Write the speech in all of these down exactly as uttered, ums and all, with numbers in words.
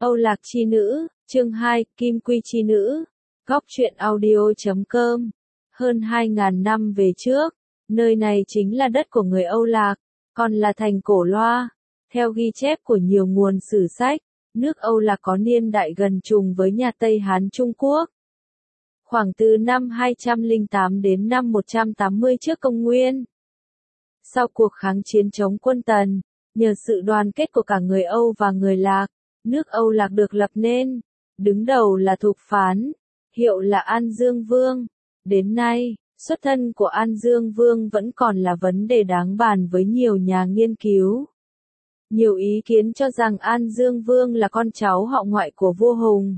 Âu Lạc chi nữ, chương hai, Kim Quy chi nữ. Góc truyện audio chấm com. Hơn hai ngàn năm về trước, nơi này chính là đất của người Âu Lạc, còn là thành Cổ Loa. Theo ghi chép của nhiều nguồn sử sách, nước Âu Lạc có niên đại gần trùng với nhà Tây Hán Trung Quốc. Khoảng từ năm hai trăm lẻ tám đến năm một trăm tám mươi trước công nguyên. Sau cuộc kháng chiến chống quân Tần, nhờ sự đoàn kết của cả người Âu và người Lạc, nước Âu Lạc được lập nên. Đứng đầu là Thục Phán, hiệu là An Dương Vương. Đến nay, xuất thân của An Dương Vương vẫn còn là vấn đề đáng bàn với nhiều nhà nghiên cứu. Nhiều ý kiến cho rằng An Dương Vương là con cháu họ ngoại của vua Hùng.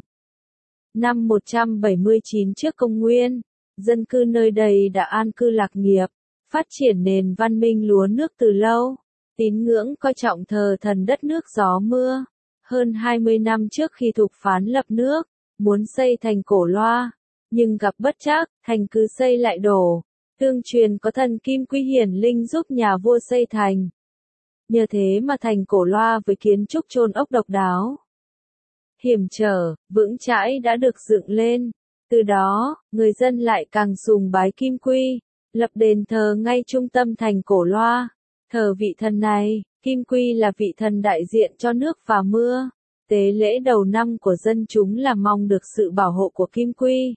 Năm một trăm bảy mươi chín trước công nguyên, dân cư nơi đây đã an cư lạc nghiệp, phát triển nền văn minh lúa nước từ lâu, tín ngưỡng coi trọng thờ thần đất nước gió mưa. Hơn hai mươi năm trước khi Thục Phán lập nước, muốn xây thành Cổ Loa, nhưng gặp bất trắc, thành cứ xây lại đổ. Tương truyền có thần Kim Quy hiển linh giúp nhà vua xây thành. Nhờ thế mà thành Cổ Loa với kiến trúc chôn ốc độc đáo, hiểm trở, vững chãi đã được dựng lên. Từ đó, người dân lại càng sùng bái Kim Quy, lập đền thờ ngay trung tâm thành Cổ Loa. Thờ vị thần này, Kim Quy là vị thần đại diện cho nước và mưa. Tế lễ đầu năm của dân chúng là mong được sự bảo hộ của Kim Quy,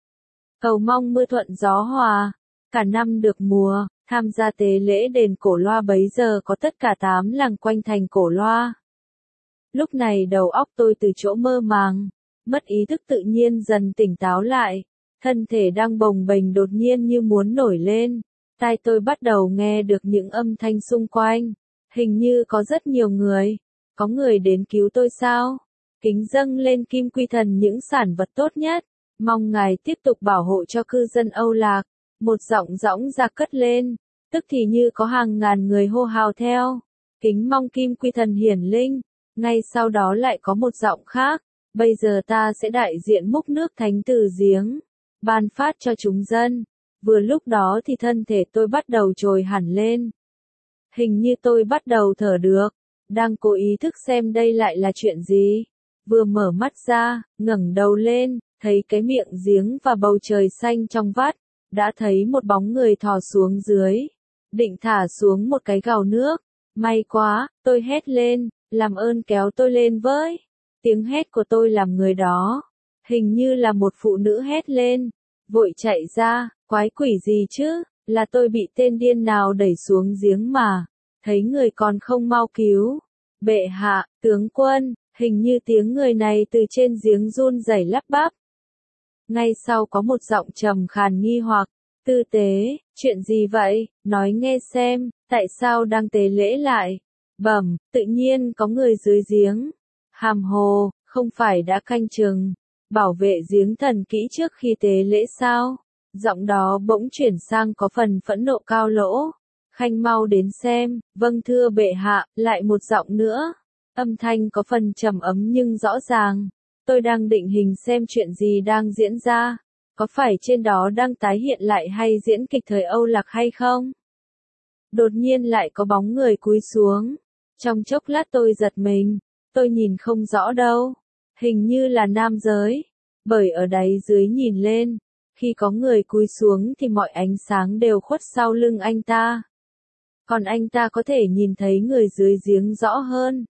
cầu mong mưa thuận gió hòa, cả năm được mùa. Tham gia tế lễ đền Cổ Loa bấy giờ có tất cả tám làng quanh thành Cổ Loa. Lúc này đầu óc tôi từ chỗ mơ màng, mất ý thức tự nhiên dần tỉnh táo lại, thân thể đang bồng bềnh đột nhiên như muốn nổi lên. Tai tôi bắt đầu nghe được những âm thanh xung quanh, hình như có rất nhiều người, có người đến cứu tôi sao? Kính dâng lên Kim Quy thần những sản vật tốt nhất, mong ngài tiếp tục bảo hộ cho cư dân Âu Lạc. Một giọng dõng dạc cất lên, tức thì như có hàng ngàn người hô hào theo, kính mong Kim Quy thần hiển linh. Ngay sau đó lại có một giọng khác, bây giờ ta sẽ đại diện múc nước thánh từ giếng, ban phát cho chúng dân. Vừa lúc đó thì thân thể tôi bắt đầu trồi hẳn lên. Hình như tôi bắt đầu thở được, đang cố ý thức xem đây lại là chuyện gì. Vừa mở mắt ra, ngẩng đầu lên, thấy cái miệng giếng và bầu trời xanh trong vắt, đã thấy một bóng người thò xuống dưới, định thả xuống một cái gào nước. May quá, tôi hét lên, làm ơn kéo tôi lên với. Tiếng hét của tôi làm người đó, hình như là một phụ nữ hét lên, vội chạy ra. Quái quỷ gì chứ, là tôi bị tên điên nào đẩy xuống giếng mà, thấy người còn không mau cứu. Bệ hạ, tướng quân, hình như tiếng người này từ trên giếng run rẩy lắp bắp. Ngay sau có một giọng trầm khàn nghi hoặc, tư tế, chuyện gì vậy, nói nghe xem, tại sao đang tế lễ lại? Bẩm, tự nhiên có người dưới giếng. Hàm hồ, không phải đã canh chừng, bảo vệ giếng thần kỹ trước khi tế lễ sao? Giọng đó bỗng chuyển sang có phần phẫn nộ cao lỗ. Khanh mau đến xem, vâng thưa bệ hạ, lại một giọng nữa. Âm thanh có phần trầm ấm nhưng rõ ràng. Tôi đang định hình xem chuyện gì đang diễn ra. Có phải trên đó đang tái hiện lại hay diễn kịch thời Âu Lạc hay không? Đột nhiên lại có bóng người cúi xuống. Trong chốc lát tôi giật mình. Tôi nhìn không rõ đâu. Hình như là nam giới. Bởi ở đáy dưới nhìn lên, khi có người cúi xuống thì mọi ánh sáng đều khuất sau lưng anh ta. Còn anh ta có thể nhìn thấy người dưới giếng rõ hơn.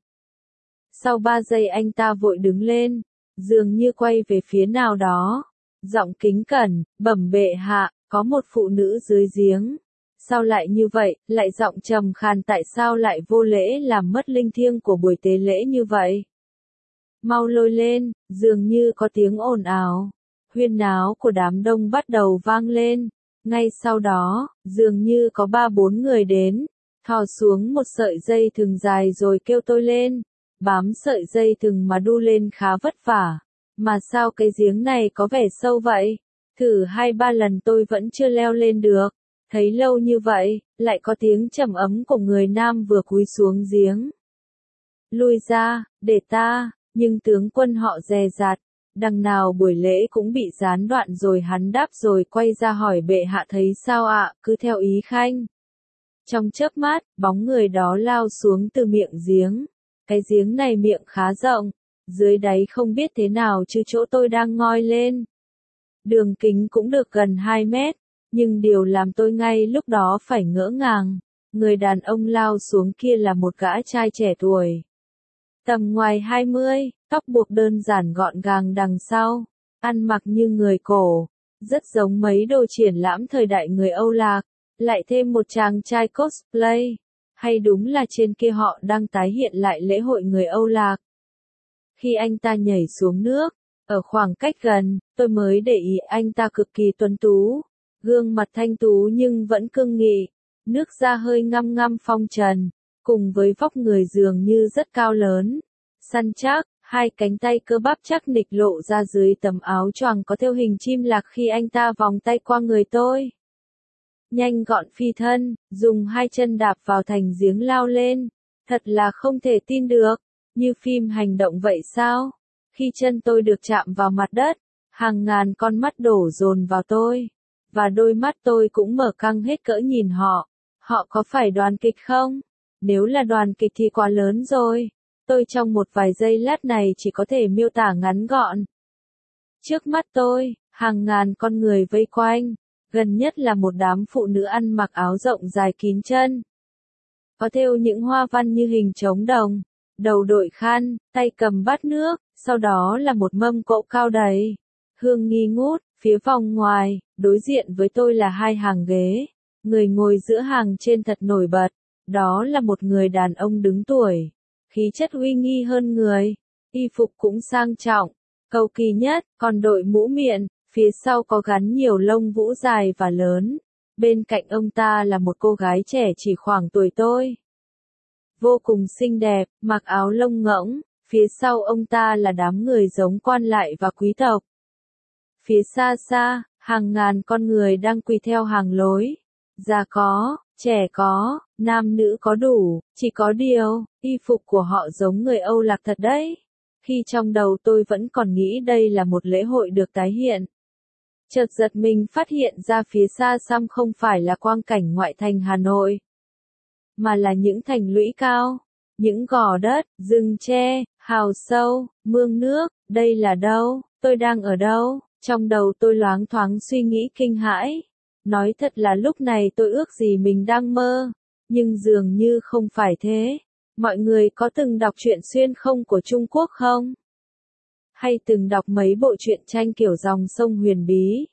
Sau ba giây anh ta vội đứng lên, dường như quay về phía nào đó. Giọng kính cẩn, bẩm bệ hạ, có một phụ nữ dưới giếng. Sao lại như vậy, lại giọng trầm khàn, tại sao lại vô lễ làm mất linh thiêng của buổi tế lễ như vậy? Mau lôi lên, dường như có tiếng ồn ào. Huyên náo của đám đông bắt đầu vang lên. Ngay sau đó, dường như có ba bốn người đến, thò xuống một sợi dây thừng dài rồi kêu tôi lên. Bám sợi dây thừng mà đu lên khá vất vả. Mà sao cái giếng này có vẻ sâu vậy? Thử hai ba lần tôi vẫn chưa leo lên được. Thấy lâu như vậy, lại có tiếng trầm ấm của người nam vừa cúi xuống giếng. Lui ra, để ta, nhưng tướng quân họ dè dặt. Đằng nào buổi lễ cũng bị gián đoạn rồi, hắn đáp rồi quay ra hỏi bệ hạ thấy sao ạ, cứ theo ý khanh. Trong chớp mắt, bóng người đó lao xuống từ miệng giếng. Cái giếng này miệng khá rộng, dưới đáy không biết thế nào chứ chỗ tôi đang ngoi lên. Đường kính cũng được gần hai mét, nhưng điều làm tôi ngay lúc đó phải ngỡ ngàng, người đàn ông lao xuống kia là một gã trai trẻ tuổi. Tầm ngoài hai mươi, tóc buộc đơn giản gọn gàng đằng sau, ăn mặc như người cổ, rất giống mấy đồ triển lãm thời đại người Âu Lạc, lại thêm một chàng trai cosplay, hay đúng là trên kia họ đang tái hiện lại lễ hội người Âu Lạc. Khi anh ta nhảy xuống nước, ở khoảng cách gần, tôi mới để ý anh ta cực kỳ tuấn tú, gương mặt thanh tú nhưng vẫn cương nghị, nước da hơi ngăm ngăm phong trần, cùng với vóc người dường như rất cao lớn, săn chắc, hai cánh tay cơ bắp chắc nịch lộ ra dưới tấm áo choàng có thêu hình chim lạc khi anh ta vòng tay qua người tôi. Nhanh gọn phi thân, dùng hai chân đạp vào thành giếng lao lên, thật là không thể tin được, như phim hành động vậy sao? Khi chân tôi được chạm vào mặt đất, hàng ngàn con mắt đổ dồn vào tôi, và đôi mắt tôi cũng mở căng hết cỡ nhìn họ. Họ có phải đoàn kịch không? Nếu là đoàn kịch thì quá lớn rồi. Tôi trong một vài giây lát này chỉ có thể miêu tả ngắn gọn. Trước mắt tôi, hàng ngàn con người vây quanh, gần nhất là một đám phụ nữ ăn mặc áo rộng dài kín chân. Có thêu những hoa văn như hình trống đồng, đầu đội khăn, tay cầm bát nước, sau đó là một mâm cỗ cao đầy hương nghi ngút, phía vòng ngoài, đối diện với tôi là hai hàng ghế, người ngồi giữa hàng trên thật nổi bật, đó là một người đàn ông đứng tuổi, khí chất uy nghi hơn người, y phục cũng sang trọng, cầu kỳ nhất, còn đội mũ miệng, phía sau có gắn nhiều lông vũ dài và lớn, bên cạnh ông ta là một cô gái trẻ chỉ khoảng tuổi tôi. Vô cùng xinh đẹp, mặc áo lông ngỗng, phía sau ông ta là đám người giống quan lại và quý tộc. Phía xa xa, hàng ngàn con người đang quỳ theo hàng lối. Già có, trẻ có, nam nữ có đủ, chỉ có điều, y phục của họ giống người Âu Lạc thật đấy. Khi trong đầu tôi vẫn còn nghĩ đây là một lễ hội được tái hiện. Chợt giật mình phát hiện ra phía xa xăm không phải là quang cảnh ngoại thành Hà Nội, mà là những thành lũy cao, những gò đất, rừng tre, hào sâu, mương nước, đây là đâu, tôi đang ở đâu? Trong đầu tôi loáng thoáng suy nghĩ kinh hãi. Nói thật là lúc này tôi ước gì mình đang mơ, nhưng dường như không phải thế. Mọi người có từng đọc truyện xuyên không của Trung Quốc không? Hay từng đọc mấy bộ truyện tranh kiểu dòng sông huyền bí?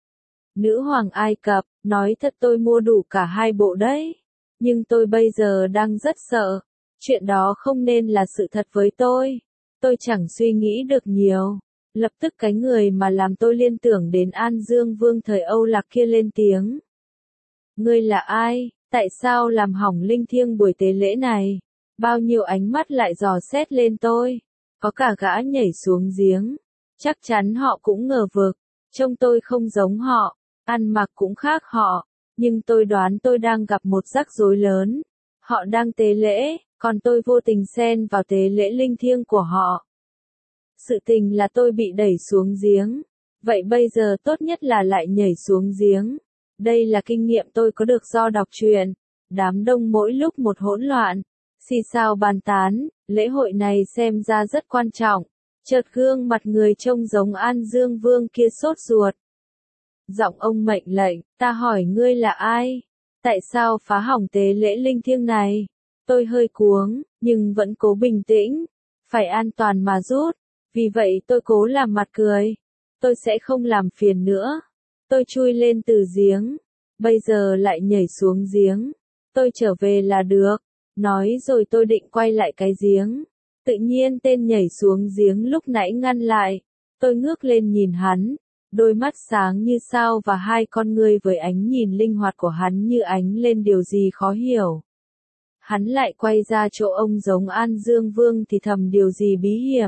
Nữ hoàng Ai Cập, nói thật tôi mua đủ cả hai bộ đấy. Nhưng tôi bây giờ đang rất sợ. Chuyện đó không nên là sự thật với tôi. Tôi chẳng suy nghĩ được nhiều. Lập tức cái người mà làm tôi liên tưởng đến An Dương Vương thời Âu Lạc kia lên tiếng. Ngươi là ai? Tại sao làm hỏng linh thiêng buổi tế lễ này? Bao nhiêu ánh mắt lại dò xét lên tôi. Có cả gã nhảy xuống giếng. Chắc chắn họ cũng ngờ vực. Trông tôi không giống họ. Ăn mặc cũng khác họ. Nhưng tôi đoán tôi đang gặp một rắc rối lớn. Họ đang tế lễ, còn tôi vô tình xen vào tế lễ linh thiêng của họ. Sự tình là tôi bị đẩy xuống giếng. Vậy bây giờ tốt nhất là lại nhảy xuống giếng. Đây là kinh nghiệm tôi có được do đọc truyện. Đám đông mỗi lúc một hỗn loạn. Xì xào bàn tán, lễ hội này xem ra rất quan trọng. Chợt gương mặt người trông giống An Dương Vương kia sốt ruột. Giọng ông mệnh lệnh, ta hỏi ngươi là ai? Tại sao phá hỏng tế lễ linh thiêng này? Tôi hơi cuống, nhưng vẫn cố bình tĩnh. Phải an toàn mà rút. Vì vậy tôi cố làm mặt cười. Tôi sẽ không làm phiền nữa. Tôi chui lên từ giếng. Bây giờ lại nhảy xuống giếng. Tôi trở về là được. Nói rồi tôi định quay lại cái giếng. Tự nhiên tên nhảy xuống giếng lúc nãy ngăn lại. Tôi ngước lên nhìn hắn. Đôi mắt sáng như sao và hai con ngươi với ánh nhìn linh hoạt của hắn như ánh lên điều gì khó hiểu. Hắn lại quay ra chỗ ông giống An Dương Vương thì thầm điều gì bí hiểm.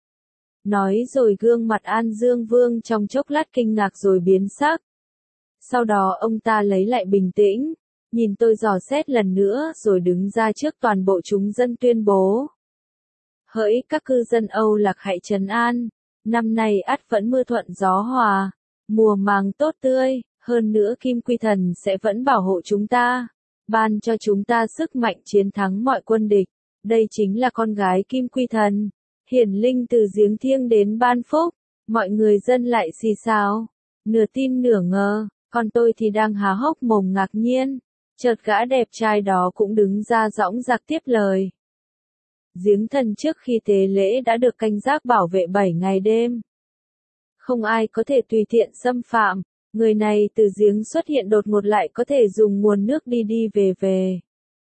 Nói rồi gương mặt An Dương Vương trong chốc lát kinh ngạc rồi biến sắc. Sau đó ông ta lấy lại bình tĩnh, nhìn tôi dò xét lần nữa rồi đứng ra trước toàn bộ chúng dân tuyên bố. Hỡi các cư dân Âu Lạc hãy trấn an, năm nay ắt vẫn mưa thuận gió hòa, mùa màng tốt tươi, hơn nữa Kim Quy Thần sẽ vẫn bảo hộ chúng ta, ban cho chúng ta sức mạnh chiến thắng mọi quân địch. Đây chính là con gái Kim Quy Thần. Hiển linh từ giếng thiêng đến ban phúc, mọi người dân lại xì xào, nửa tin nửa ngờ, còn tôi thì đang há hốc mồm ngạc nhiên, chợt gã đẹp trai đó cũng đứng ra dõng dạc tiếp lời. Giếng thần trước khi tế lễ đã được canh gác bảo vệ bảy ngày đêm. Không ai có thể tùy tiện xâm phạm, người này từ giếng xuất hiện đột ngột lại có thể dùng nguồn nước đi đi về về.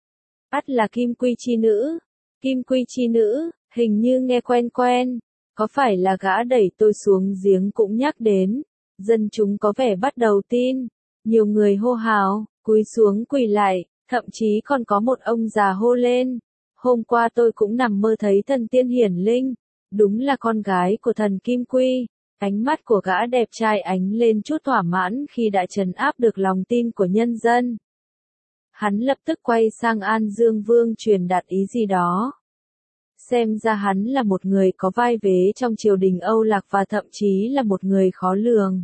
Ắt là Kim Quy chi nữ, Kim Quy chi nữ, hình như nghe quen quen, có phải là gã đẩy tôi xuống giếng cũng nhắc đến, dân chúng có vẻ bắt đầu tin, nhiều người hô hào, cúi xuống quỳ lại, thậm chí còn có một ông già hô lên. Hôm qua tôi cũng nằm mơ thấy thần tiên hiển linh, đúng là con gái của thần Kim Quy. Ánh mắt của gã đẹp trai ánh lên chút thỏa mãn khi đã trấn áp được lòng tin của nhân dân. Hắn lập tức quay sang An Dương Vương truyền đạt ý gì đó. Xem ra hắn là một người có vai vế trong triều đình Âu Lạc và thậm chí là một người khó lường.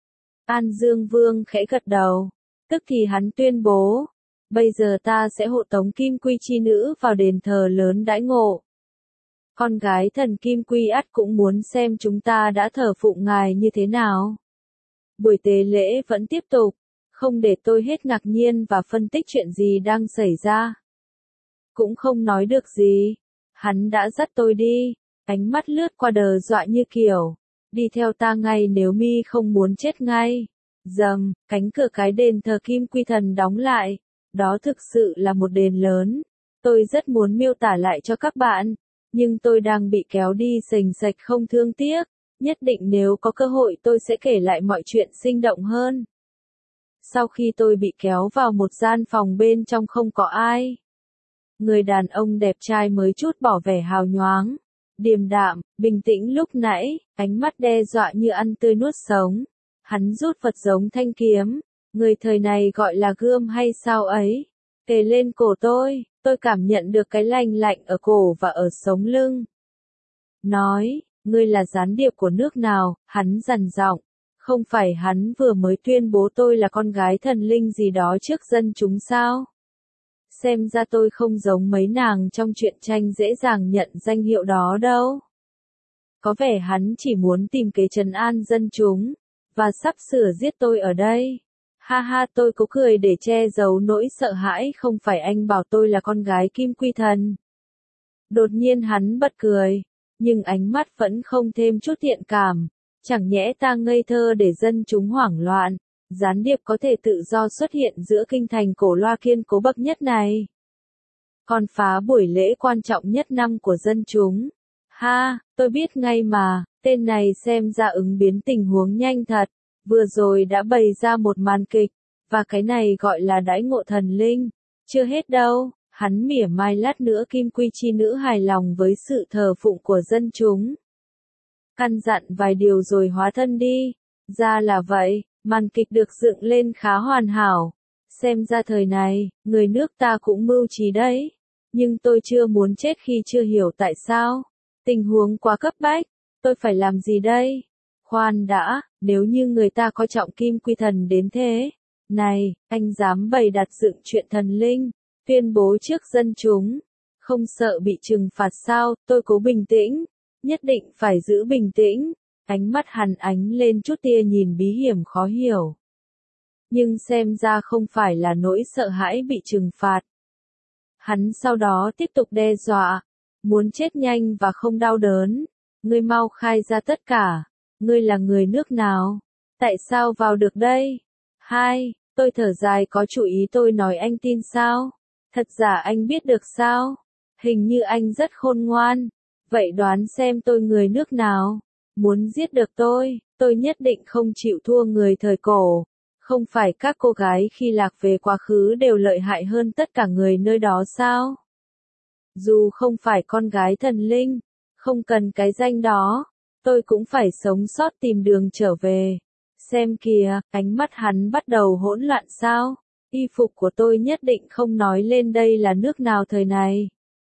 An Dương Vương khẽ gật đầu, tức thì hắn tuyên bố, bây giờ ta sẽ hộ tống Kim Quy chi nữ vào đền thờ lớn đãi ngộ. Con gái thần Kim Quy ắt cũng muốn xem chúng ta đã thờ phụng ngài như thế nào. Buổi tế lễ vẫn tiếp tục, không để tôi hết ngạc nhiên và phân tích chuyện gì đang xảy ra. Cũng không nói được gì, hắn đã dắt tôi đi, ánh mắt lướt qua đờ dọa như kiểu, đi theo ta ngay nếu mi không muốn chết ngay. Dầm, cánh cửa cái đền thờ Kim Quy thần đóng lại, đó thực sự là một đền lớn, tôi rất muốn miêu tả lại cho các bạn. Nhưng tôi đang bị kéo đi sềnh sạch không thương tiếc, nhất định nếu có cơ hội tôi sẽ kể lại mọi chuyện sinh động hơn. Sau khi tôi bị kéo vào một gian phòng bên trong không có ai. Người đàn ông đẹp trai mới chút bỏ vẻ hào nhoáng, điềm đạm, bình tĩnh lúc nãy, ánh mắt đe dọa như ăn tươi nuốt sống. Hắn rút vật giống thanh kiếm, người thời này gọi là gươm hay sao ấy, kề lên cổ tôi. Tôi cảm nhận được cái lạnh lạnh ở cổ và ở sống lưng. Nói, ngươi là gián điệp của nước nào, hắn dằn giọng. Không phải hắn vừa mới tuyên bố tôi là con gái thần linh gì đó trước dân chúng sao? Xem ra tôi không giống mấy nàng trong truyện tranh dễ dàng nhận danh hiệu đó đâu. Có vẻ hắn chỉ muốn tìm kế trấn an dân chúng, và sắp sửa giết tôi ở đây. Ha ha, tôi cố cười để che giấu nỗi sợ hãi, không phải anh bảo tôi là con gái Kim Quy thần. Đột nhiên hắn bật cười, nhưng ánh mắt vẫn không thêm chút thiện cảm. Chẳng nhẽ ta ngây thơ để dân chúng hoảng loạn, gián điệp có thể tự do xuất hiện giữa kinh thành cổ loa kiên cố bậc nhất này. Còn phá buổi lễ quan trọng nhất năm của dân chúng. Ha, tôi biết ngay mà, tên này xem ra ứng biến tình huống nhanh thật. Vừa rồi đã bày ra một màn kịch, và cái này gọi là đãi ngộ thần linh. Chưa hết đâu, hắn mỉa mai lát nữa Kim Quy chi nữ hài lòng với sự thờ phụng của dân chúng. Căn dặn vài điều rồi hóa thân đi. Ra là vậy, màn kịch được dựng lên khá hoàn hảo. Xem ra thời này, người nước ta cũng mưu trí đấy. Nhưng tôi chưa muốn chết khi chưa hiểu tại sao. Tình huống quá cấp bách, tôi phải làm gì đây? Khoan đã, nếu như người ta coi trọng Kim Quy thần đến thế. Này, anh dám bày đặt dựng chuyện thần linh, tuyên bố trước dân chúng. Không sợ bị trừng phạt sao? Tôi cố bình tĩnh. Nhất định phải giữ bình tĩnh. Ánh mắt hắn ánh lên chút tia nhìn bí hiểm khó hiểu. Nhưng xem ra không phải là nỗi sợ hãi bị trừng phạt. Hắn sau đó tiếp tục đe dọa. Muốn chết nhanh và không đau đớn. Ngươi mau khai ra tất cả. Ngươi là người nước nào? Tại sao vào được đây? Hai, tôi thở dài có chủ ý tôi nói anh tin sao? Thật giả anh biết được sao? Hình như anh rất khôn ngoan. Vậy đoán xem tôi người nước nào? Muốn giết được tôi, tôi nhất định không chịu thua người thời cổ. Không phải các cô gái khi lạc về quá khứ đều lợi hại hơn tất cả người nơi đó sao? Dù không phải con gái thần linh, không cần cái danh đó, tôi cũng phải sống sót tìm đường trở về. Xem kìa, ánh mắt hắn bắt đầu hỗn loạn sao? Y phục của tôi nhất định không nói lên đây là nước nào thời này.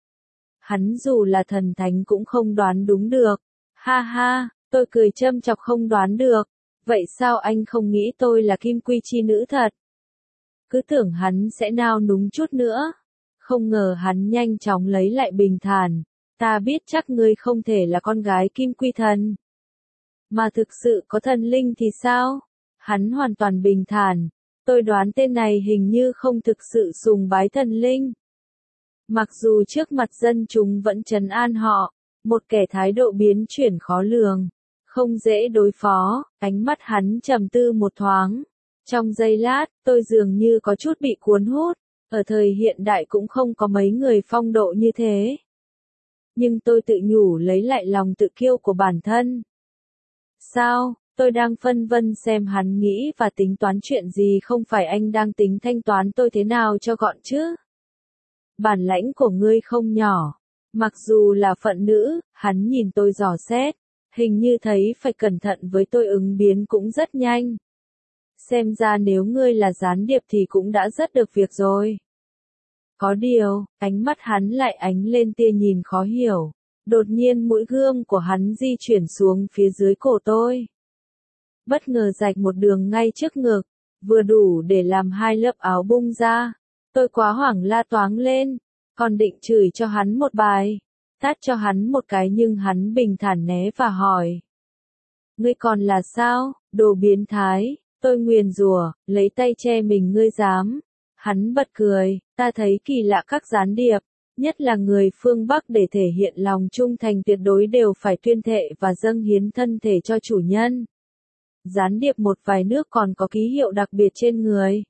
Hắn dù là thần thánh cũng không đoán đúng được. Ha ha, tôi cười châm chọc không đoán được. Vậy sao anh không nghĩ tôi là Kim Quy chi nữ thật? Cứ tưởng hắn sẽ nao núng chút nữa. Không ngờ hắn nhanh chóng lấy lại bình thản. Ta biết chắc ngươi không thể là con gái Kim Quy Thần. Mà thực sự có thần linh thì sao? Hắn hoàn toàn bình thản. Tôi đoán tên này hình như không thực sự sùng bái thần linh. Mặc dù trước mặt dân chúng vẫn trấn an họ, một kẻ thái độ biến chuyển khó lường, không dễ đối phó, ánh mắt hắn trầm tư một thoáng. Trong giây lát, tôi dường như có chút bị cuốn hút, ở thời hiện đại cũng không có mấy người phong độ như thế. Nhưng tôi tự nhủ lấy lại lòng tự kiêu của bản thân. Sao, tôi đang phân vân xem hắn nghĩ và tính toán chuyện gì, không phải anh đang tính thanh toán tôi thế nào cho gọn chứ? Bản lãnh của ngươi không nhỏ. Mặc dù là phận nữ, hắn nhìn tôi dò xét, hình như thấy phải cẩn thận với tôi, ứng biến cũng rất nhanh. Xem ra nếu ngươi là gián điệp thì cũng đã rất được việc rồi. Có điều, ánh mắt hắn lại ánh lên tia nhìn khó hiểu. Đột nhiên mũi gươm của hắn di chuyển xuống phía dưới cổ tôi. Bất ngờ rạch một đường ngay trước ngực, vừa đủ để làm hai lớp áo bung ra. Tôi quá hoảng la toáng lên, còn định chửi cho hắn một bài, tát cho hắn một cái, nhưng hắn bình thản né và hỏi. Ngươi còn là sao, đồ biến thái, tôi nguyền rủa, lấy tay che mình, ngươi dám. Hắn bật cười, ta thấy kỳ lạ các gián điệp, nhất là người phương Bắc, để thể hiện lòng trung thành tuyệt đối đều phải tuyên thệ và dâng hiến thân thể cho chủ nhân. Gián điệp một vài nước còn có ký hiệu đặc biệt trên người.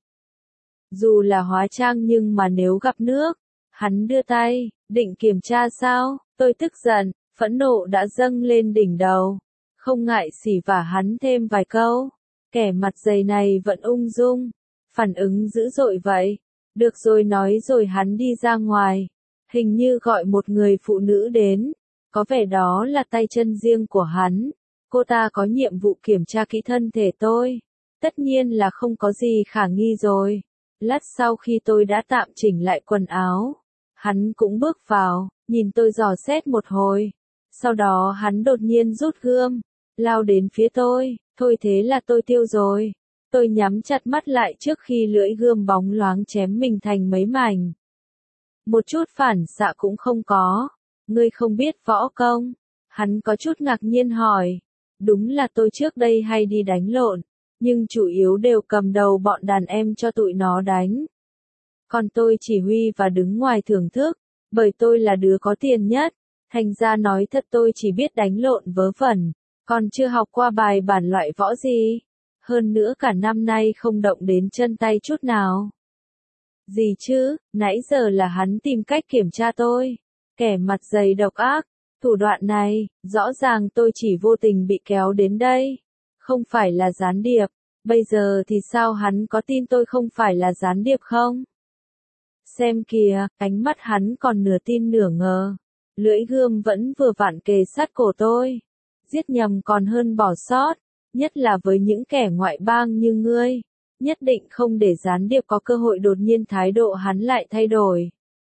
Dù là hóa trang, nhưng mà nếu gặp nước, hắn đưa tay, định kiểm tra sao? Tôi tức giận, phẫn nộ đã dâng lên đỉnh đầu. Không ngại xỉ vả hắn thêm vài câu. Kẻ mặt dày này vẫn ung dung, phản ứng dữ dội vậy. Được rồi, nói rồi hắn đi ra ngoài. Hình như gọi một người phụ nữ đến. Có vẻ đó là tay chân riêng của hắn. Cô ta có nhiệm vụ kiểm tra kỹ thân thể tôi. Tất nhiên là không có gì khả nghi rồi. Lát sau khi tôi đã tạm chỉnh lại quần áo, hắn cũng bước vào, nhìn tôi dò xét một hồi. Sau đó hắn đột nhiên rút gươm, lao đến phía tôi. Thôi thế là tôi tiêu rồi. Tôi nhắm chặt mắt lại trước khi lưỡi gươm bóng loáng chém mình thành mấy mảnh. Một chút phản xạ cũng không có. Ngươi không biết võ công? Hắn có chút ngạc nhiên hỏi. Đúng là tôi trước đây hay đi đánh lộn, nhưng chủ yếu đều cầm đầu bọn đàn em cho tụi nó đánh. Còn tôi chỉ huy và đứng ngoài thưởng thức, bởi tôi là đứa có tiền nhất. Thành ra nói thật, tôi chỉ biết đánh lộn vớ vẩn, còn chưa học qua bài bản loại võ gì. Hơn nữa cả năm nay không động đến chân tay chút nào. Gì chứ, nãy giờ là hắn tìm cách kiểm tra tôi. Kẻ mặt dày độc ác, thủ đoạn này, rõ ràng tôi chỉ vô tình bị kéo đến đây. Không phải là gián điệp, bây giờ thì sao hắn có tin tôi không phải là gián điệp không? Xem kìa, ánh mắt hắn còn nửa tin nửa ngờ. Lưỡi gươm vẫn vừa vặn kề sát cổ tôi. Giết nhầm còn hơn bỏ sót, nhất là với những kẻ ngoại bang như ngươi. Nhất định không để gián điệp có cơ hội. Đột nhiên thái độ hắn lại thay đổi.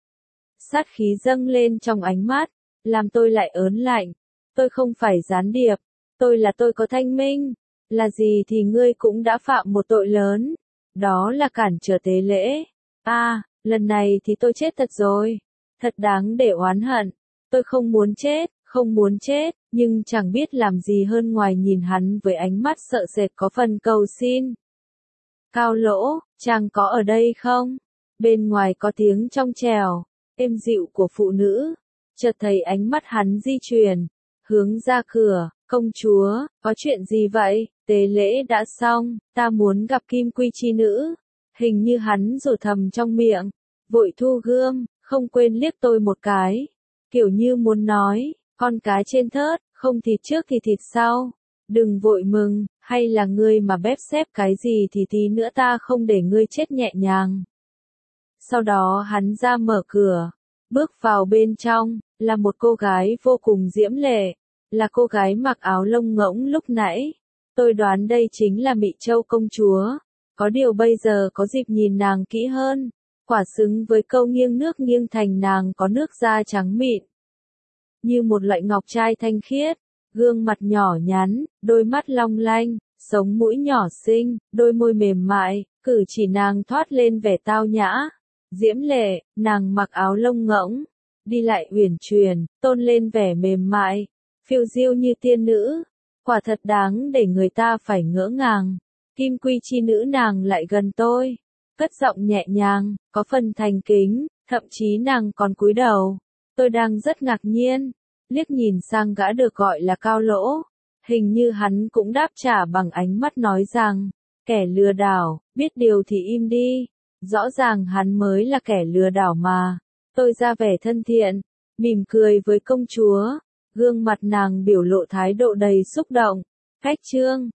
Sát khí dâng lên trong ánh mắt, làm tôi lại ớn lạnh. Tôi không phải gián điệp, tôi là tôi có thanh minh. Là gì thì ngươi cũng đã phạm một tội lớn. Đó là cản trở tế lễ. À, lần này thì tôi chết thật rồi. Thật đáng để oán hận. Tôi không muốn chết, không muốn chết, nhưng chẳng biết làm gì hơn ngoài nhìn hắn với ánh mắt sợ sệt có phần cầu xin. Cao Lỗ, chàng có ở đây không? Bên ngoài có tiếng trong trèo, êm dịu của phụ nữ. Chợt thấy ánh mắt hắn di chuyển, hướng ra cửa. Công chúa, có chuyện gì vậy? Tế lễ đã xong, ta muốn gặp Kim Quy chi nữ. Hình như hắn rủa thầm trong miệng, vội thu gươm, không quên liếc tôi một cái. Kiểu như muốn nói, con cá trên thớt, không thịt trước thì thịt sau. Đừng vội mừng, hay là ngươi mà bếp xếp cái gì thì tí nữa ta không để ngươi chết nhẹ nhàng. Sau đó hắn ra mở cửa, bước vào bên trong, là một cô gái vô cùng diễm lệ. Là cô gái mặc áo lông ngỗng lúc nãy. Tôi đoán đây chính là Mị Châu công chúa. Có điều bây giờ có dịp nhìn nàng kỹ hơn. Quả xứng với câu nghiêng nước nghiêng thành, nàng có nước da trắng mịn. Như một loại ngọc trai thanh khiết. Gương mặt nhỏ nhắn, đôi mắt long lanh, sống mũi nhỏ xinh, đôi môi mềm mại. Cử chỉ nàng thoát lên vẻ tao nhã, diễm lệ. Nàng mặc áo lông ngỗng, đi lại uyển chuyển, tôn lên vẻ mềm mại, phiêu diêu như tiên nữ, quả thật đáng để người ta phải ngỡ ngàng. Kim quy chi nữ nàng lại gần tôi, cất giọng nhẹ nhàng, có phần thành kính, thậm chí nàng còn cúi đầu. Tôi đang rất ngạc nhiên, liếc nhìn sang gã được gọi là Cao Lỗ, hình như hắn cũng đáp trả bằng ánh mắt nói rằng, kẻ lừa đảo, biết điều thì im đi, rõ ràng hắn mới là kẻ lừa đảo mà. Tôi ra vẻ thân thiện, mỉm cười với công chúa, gương mặt nàng biểu lộ thái độ đầy xúc động. Khách trương,